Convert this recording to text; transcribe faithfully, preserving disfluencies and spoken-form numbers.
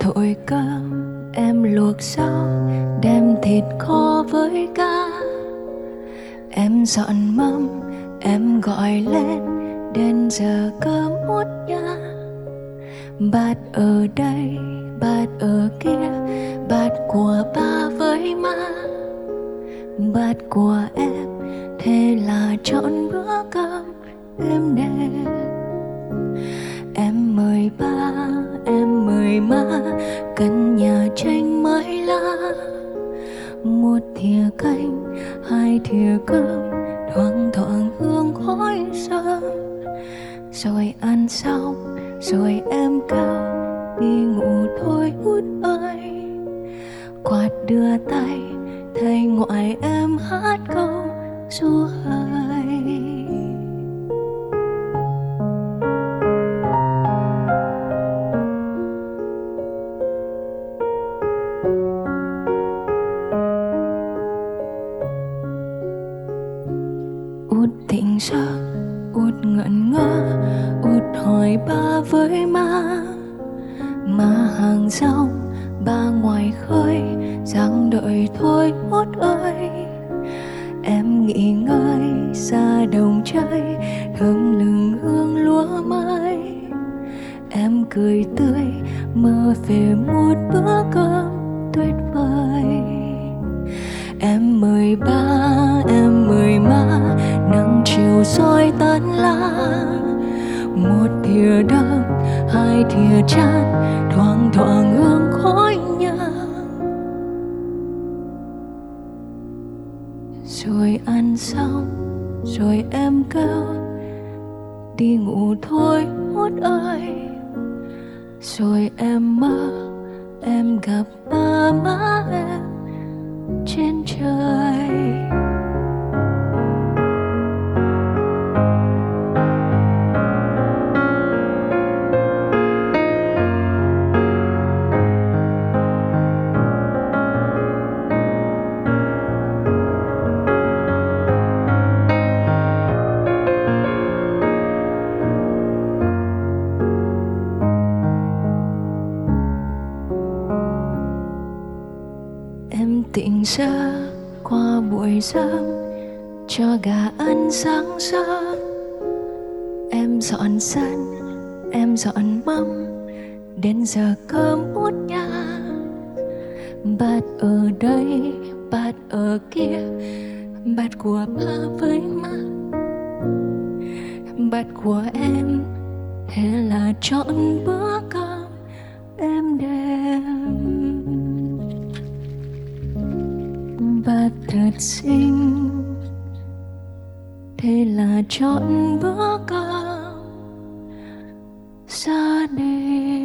thổi cơm, em luộc rau, đem thịt kho với cá. Em dọn mâm, em gọi lên, đến giờ cơm út nha. Bát ở đây, bát ở kia, bát của ba với má, bát của em, thế là trọn bữa cơm êm đềm. Em mời ba, em mời má, căn nhà tranh mái lá. Một thìa canh, hai thìa cơm, thoang thoảng hương khói sớm. Rồi ăn xong, rồi em kêu đi ngủ thôi út ơi. Quạt đưa tay, thầy ngoại em hát câu ru hơi. Út tỉnh giấc, út ngẩn ngơ, út hỏi ba với má. Má hàng rong, ba ngoài khơi, đang đợi thôi út ơi. Em nghỉ ngơi ra đồng chơi, thơm lừng hương lúa mới. Em cười tươi, mơ về một bữa cơm tuyệt vời. Em mời ba, em mời má, nắng chiều soi tán lá. Một thìa đơm, hai thìa chan, thoang thoảng hương khói nhang. Rồi ăn xong, rồi em kêu đi ngủ thôi út ơi. Rồi em mơ, em gặp ba má em trên trời. Em tỉnh giấc qua buổi giấc, cho gà ăn sáng sớm. Em dọn sân, em dọn mâm, đến giờ cơm út nha. Bát ở đây, bát ở kia, bát của ba với má, bát của em, thế là trọn bữa cơm êm đềm. Bát thật xinh, thế là trọn bữa cơm gia đình.